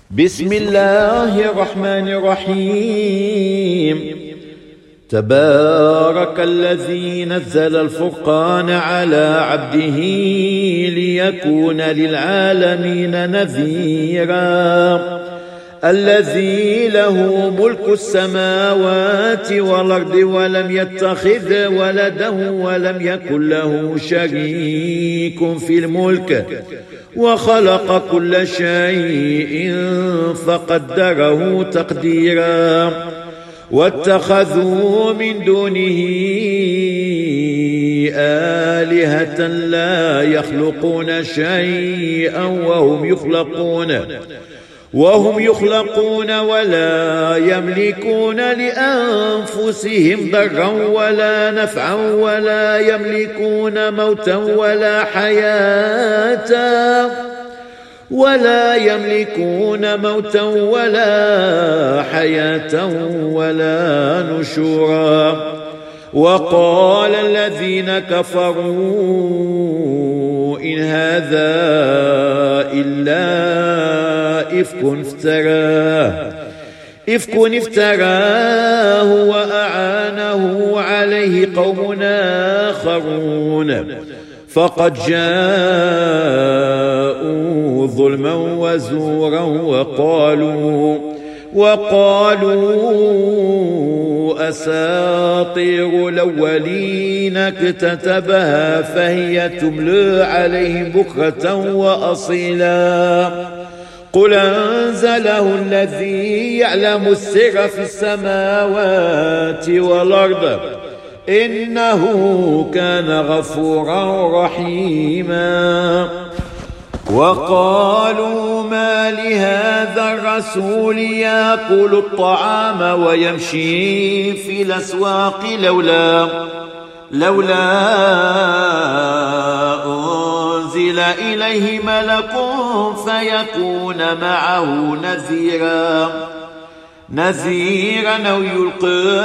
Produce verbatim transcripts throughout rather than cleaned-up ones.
بسم الله الرحمن الرحيم. تبارك الذي نزل الفرقان على عبده ليكون للعالمين نذيرا. الذي له ملك السماوات والأرض ولم يتخذ ولدا ولم يكن له شريك في الملك وخلق كل شيء فقدره تقديرا. واتخذوا من دونه آلهة لا يخلقون شيئا وهم يخلقون وهم يخلقون ولا يملكون لأنفسهم ضرا ولا نفعا ولا يملكون موتا ولا حياة ولا يملكون موتا ولا حياة ولا نشورا. وقال الذين كفروا إن هذا إلا إفك افتراه إفك افتراه وأعانه عليه قوم آخرون فقد جاءوا ظلما وزورا وقالوا وقالوا أساطير الأولين اكتتبها فهي تملى عليهم بكرة وأصيلا. قل أنزله الذي يعلم السر في السماوات والأرض إنه كان غفورا رحيما. وقالوا ما لهذا الرسول يأكل الطعام ويمشي في الأسواق لولا لولا أنزل إليه ملك فيكون معه نذيرا نذيرا أو يلقى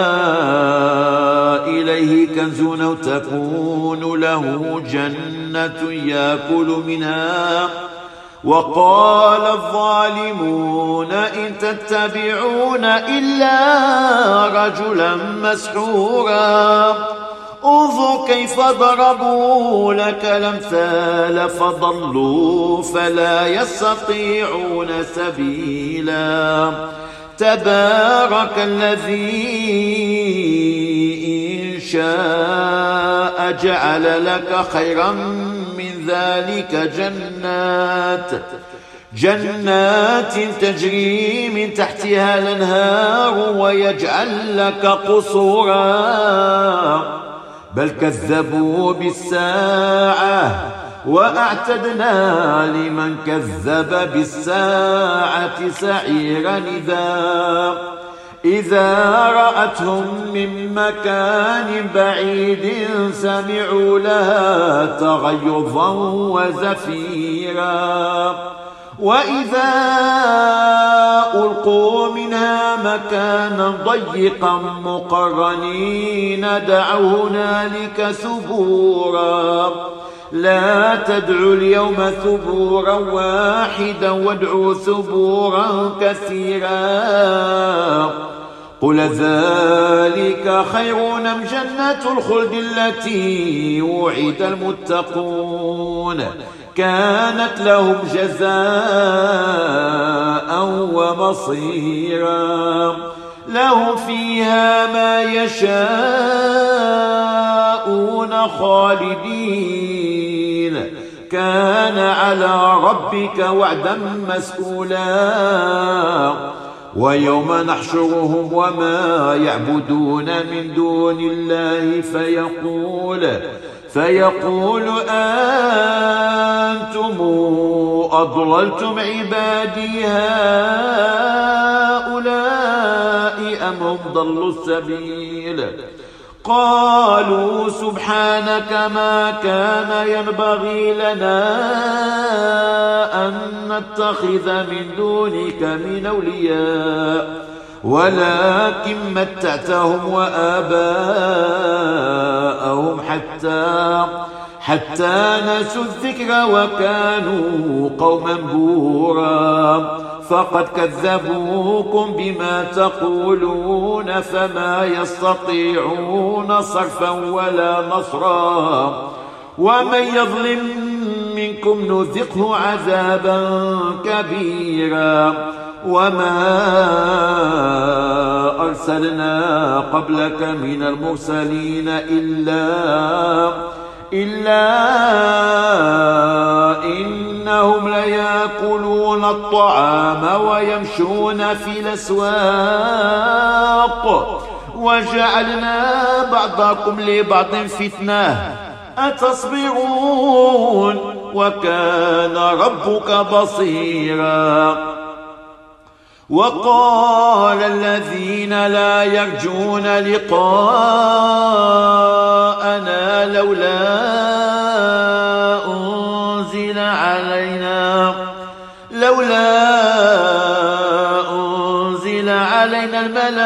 إليه كنز أو تكون له جنة يأكل منها. وقال الظالمون إن تتبعون إلا رجلا مسحورا. انظر كيف ضربوا لك الأمثال فضلوا فلا يستطيعون سبيلا. تبارك الذي إن شاء جعل لك خيرا من ذلك جنات جنات تجري من تحتها الأنهار ويجعل لك قصورا. بل كذبوا بالساعة وأعتدنا لمن كذب بالساعة سعيرا إذا إذا رأتهم من مكان بعيد سمعوا لها تغيظا وزفيرا. وإذا ألقوا منها مكانا ضيقا مقرنين دعوا هنالك ثبورا. لا تدعوا اليوم ثبورا واحدا وادعوا ثبورا كثيرا. قل ذلك خير أم جنة الخلد التي وعد المتقون كانت لهم جزاء ومصيرا. لهم فيها ما يشاءون خالدين كان على ربك وعدا مسئولا. ويوم نحشرهم وما يعبدون من دون الله فيقول فيقول أنتم أضللتم عبادي هؤلاء أم هم ضلوا السبيل. قالوا سبحانك ما كان ينبغي لنا أن نتخذ من دونك من أولياء ولكن متعتهم وآباءهم حتى حتى نسوا الذكر وكانوا قوما بورا فقد كذبوكم بما تقولون فما يستطيعون صرفا ولا نصرا ومن يظلم منكم نذقه عذابا كبيرا وما أرسلنا قبلك من المرسلين إلا إلا إنهم ليأكلون الطعام ويمشون في الأسواق وجعلنا بعضكم لبعض فتنة أتصبرون وكان ربك بصيرا وقال الذين لا يرجون لقاءنا لولا أنزل علينا لولا أنزل علينا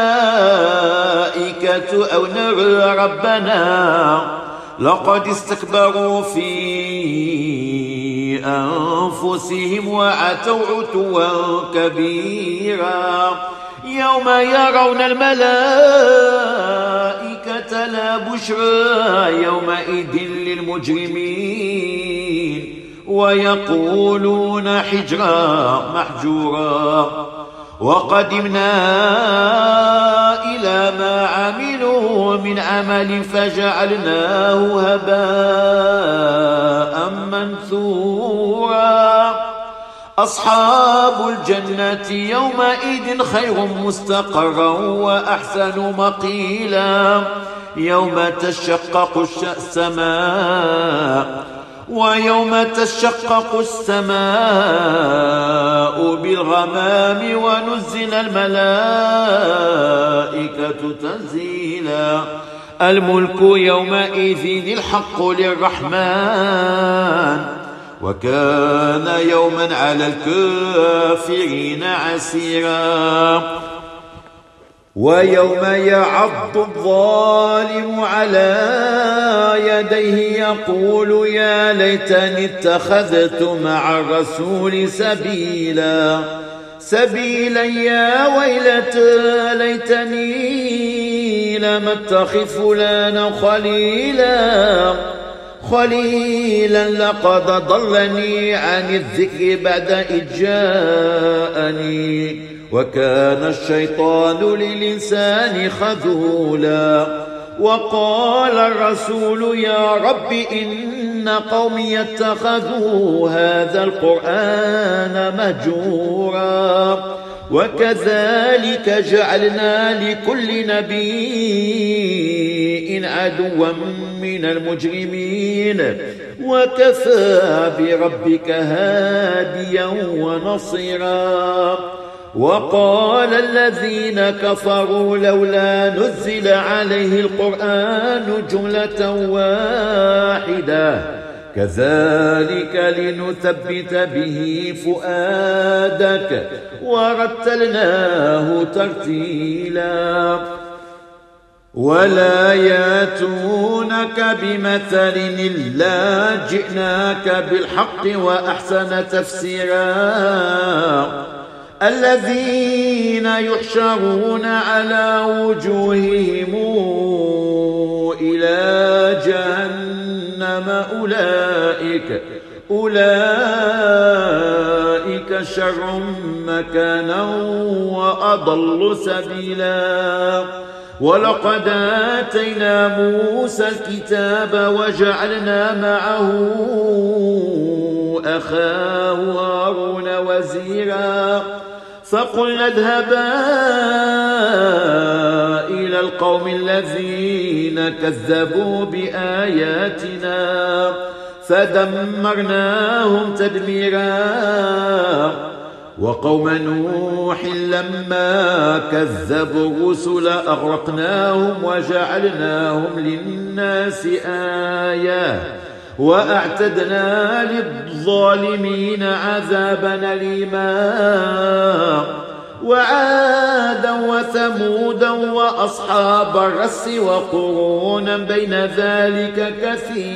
الملائكة أو نرى ربنا لقد استكبروا في أنفسهم وعتوا عتوا كبيرا يوم يرون الملائكة لا بشرى يومئذ للمجرمين ويقولون حجرا محجورا وقدمنا إلى ما عملوا من عمل فجعلناه هباء منثورا أصحاب الجنة يومئذ خير مستقرا وأحسن مقيلا يوم تشقق السماء ويوم تشقق السماء بالغمام ونزل الملائكة تنزيلا الملك يومئذ الحق للرحمن وكان يوما على الكافرين عسيرا ويوم يعض الظالم على يديه يقول يا ليتني اتخذت مع الرسول سبيلا سبيلا يا ويلتى ليتني لم اتخذ فلانا خليلا خليلا لقد ضلني عن الذكر بعد إذ جاءني وكان الشيطان للإنسان خذولا وقال الرسول يا رب إن قومي اتخذوا هذا القرآن مهجورا وكذلك جعلنا لكل نبي عدوا من المجرمين وكفى بربك هاديا ونصيرا وقال الذين كفروا لولا نزل عليه القرآن جملة واحدة كذلك لنثبت به فؤادك ورتلناه ترتيلا ولا ياتونك بمثل إلا جئناك بالحق وأحسن تفسيرا الذين يحشرون على وجوههم إلى جهنم أولئك أولئك شر مكانا وأضل سبيلا ولقد آتينا موسى الكتاب وجعلنا معه أخاه هارون وزيرا فقلنا اذهبا إلى القوم الذين كذبوا بآياتنا فدمرناهم تدميرا وقوم نوح لما كذبوا الرسل أغرقناهم وجعلناهم للناس آية وأعتدنا للظالمين عذابا أليما وعادا وثمودا وأصحاب الرس وقرونا بين ذلك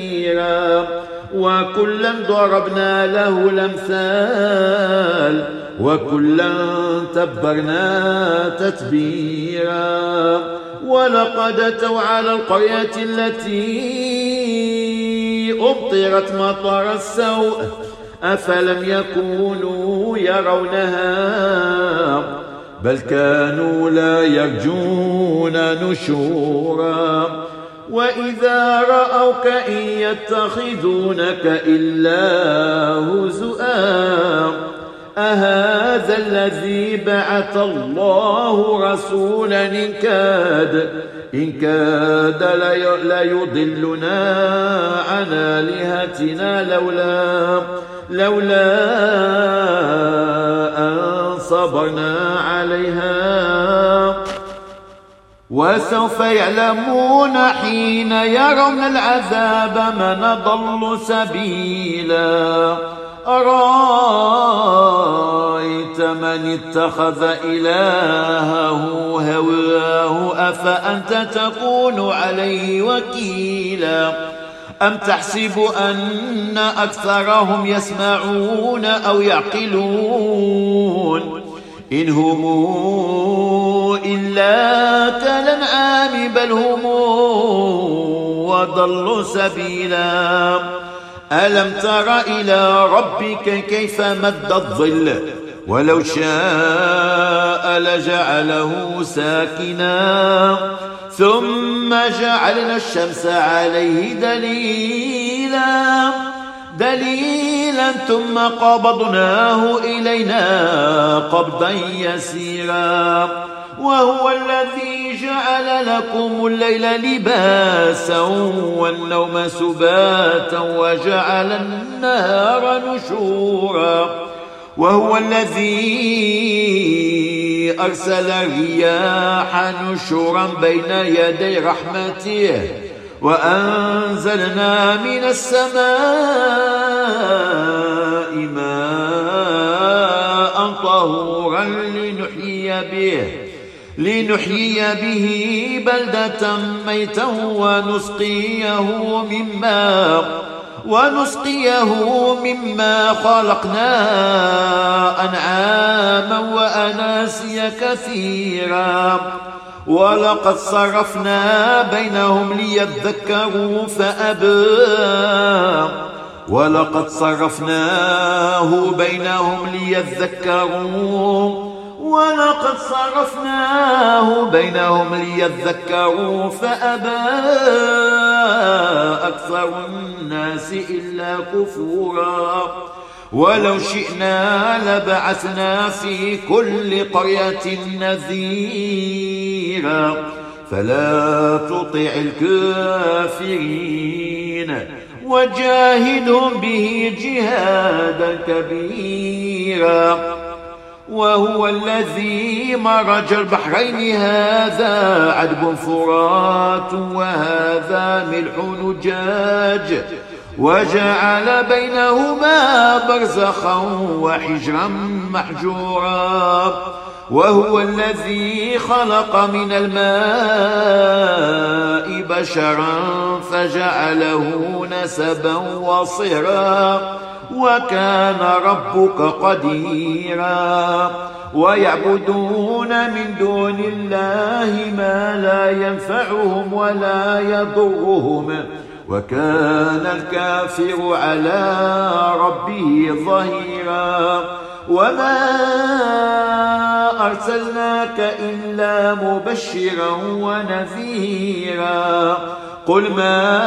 كثيرا وكلا ضربنا له الأمثال وكلا تبرنا تتبيرا ولقد أتوا على القرية التي أمطرت مطر السوء أفلم يكونوا يرونها بل كانوا لا يرجون نشورا وإذا رأوك إن يتخذونك إلا هزؤا أهذا الذي بعث الله رسولا إن كاد إن كاد ليضلنا عن آلهتنا لولا لولا أن صبرنا عليها وسوف يعلمون حين يرون العذاب من ضل سبيلا أرأيت من اتخذ إلهه هواه أفأنت تكون عليه وكيلا أم تحسب أن أكثرهم يسمعون أو يعقلون إن هم إلا كالأنعام بل هم وضلوا سبيلا ألم تر إلى ربك كيف مد الظل ولو شاء لجعله ساكنا ثم جعلنا الشمس عليه دليلا دليلا ثم قبضناه إلينا قبضا يسيرا وهو الذي جعل لكم الليل لباسا والنوم سباتا وجعل النهار نشورا وهو الذي أرسل الرياح نشورا بين يدي رحمته وأنزلنا من السماء ماء طهورا لنحيي به لنحيي به بلدة ميتا ونسقيه مما ونسقيه مما خلقنا أنعاما وأناسيا كثيرا ولقد صرفنا بينهم ليذكروا فأبى ولقد صرفناه بينهم ليذكروا ولقد صرفناه بينهم ليذكروا فأبى أكثر الناس إلا كفورا ولو شئنا لبعثنا في كل قرية نذيرا فلا تطع الكافرين وجاهدهم به جهادا كبيرا وهو الذي مرج البحرين هذا عذب فرات وهذا ملح نجاج وجعل بينهما برزخا وحجرا محجورا وهو الذي خلق من الماء بشرا فجعله نسبا وصهرا وكان ربك قديرا ويعبدون من دون الله ما لا ينفعهم ولا يضرهم وكان الكافر على ربه ظهيرا وما أرسلناك إلا مبشرا ونذيرا قل ما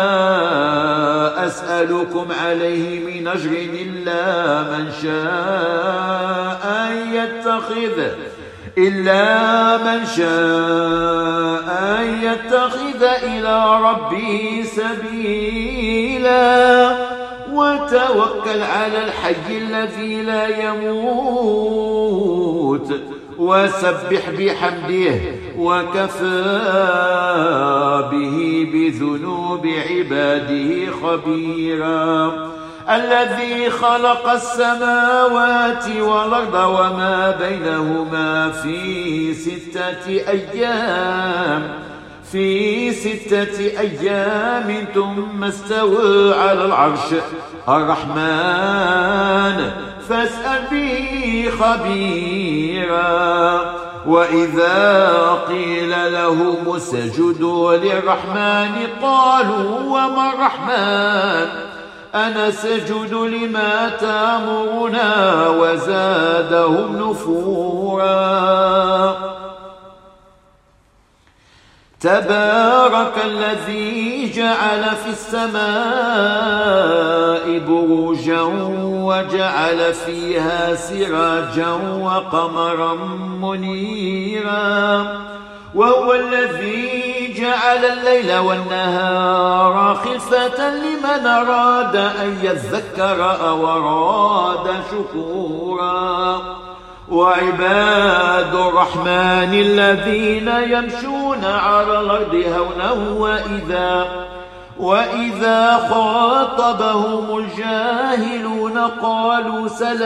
أسألكم عليه من أجر إلا من شاء أن يتخذ إلا من شاء أن يتخذ إلى ربه سبيلا وتوكل على الحي الذي لا يموت وسبح بحمده وكفى به بذنوب عباده خبيرا الذي خلق السماوات والأرض وما بينهما في ستة أيام في ستة أيام ثم استوى على العرش الرحمن فاسأل به خبيرا. وإذا قيل لهم اسجدوا للرحمن قالوا وما الرحمن أنسجد لما تأمرنا وزادهم نفورا. تبارك الذي جعل في السماء بروجا وجعل فيها سراجا وقمرا منيرا، وهو الذي جعل الليل والنهار خلفة لمن أراد أن يذكر أو أراد شكورا. وعباد الرحمن الذين يمشون على الأرض هونا وإذا وإذا خاطبهم الجاهلون قالوا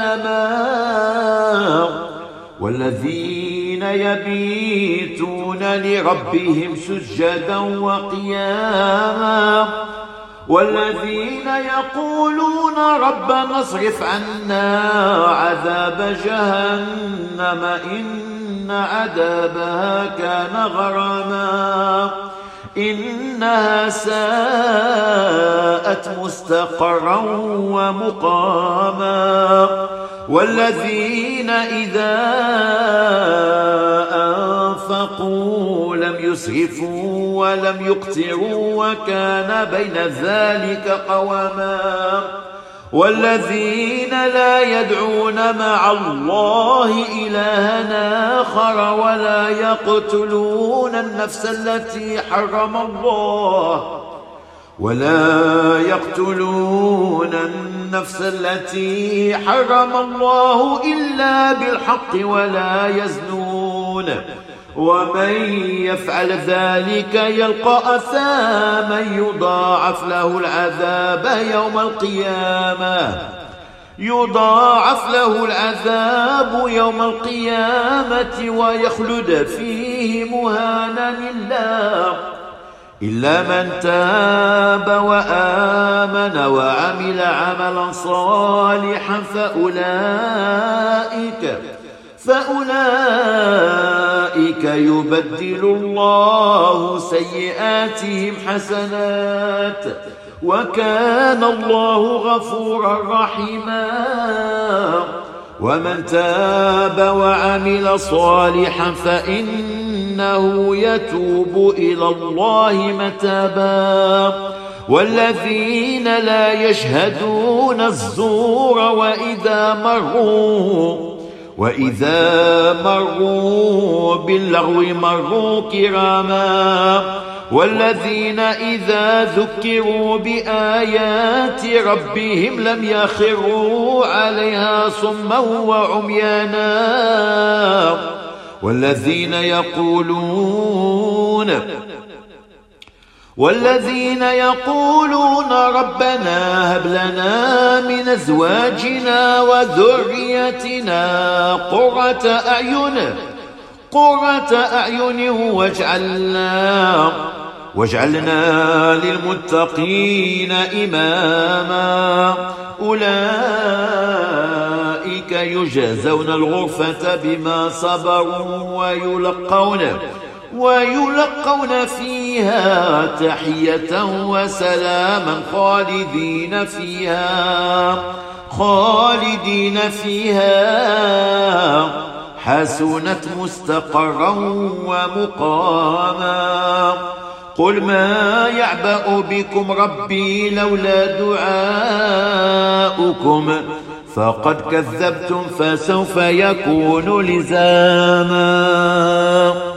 سلاما. والذين يبيتون لربهم سجدا وقياما، والذين يقولون ربنا اصرف عنا عذاب جهنم إن عذابها كان غراما إنها ساءت مستقرا ومقاما. والذين إذا أنفقوا لم يسرفوا ولم يقتروا وكان بين ذلك قواما. والذين لا يدعون مع الله إلها آخر ولا يقتلون النفس التي حرم الله ولا يقتلون النفس التي حرم الله إلا بالحق ولا يزنون، ومن يفعل ذلك يلقى أثاما يضاعف له العذاب يوم القيامة يضاعف له العذاب يوم القيامة ويخلد فيه مهانا إلا إلا من تاب وآمن وعمل عملا صالحا فأولئك فأولئك يبدل الله سيئاتهم حسنات وكان الله غفورا رحيما. ومن تاب وعمل صالحا فإنه يتوب إلى الله متابا. والذين لا يشهدون الزور وإذا مروا وإذا مروا باللغو مروا كراما. والذين إذا ذكروا بآيات ربهم لم يخروا عليها صما وعميانا. والذين يقولون والذين يقولون ربنا هب لنا من أزواجنا وذريتنا قرة أعين قرة أعين واجعلنا واجعلنا للمتقين إماما. أولئك يجزون الغرفة بما صبروا ويلقون ويلقون فيها تحية وسلاما خالدين فيها خالدين فيها حسنت مستقرا ومقاما. قل ما يعبأ بكم ربي لولا دعاؤكم فقد كذبتم فسوف يكون لزاما.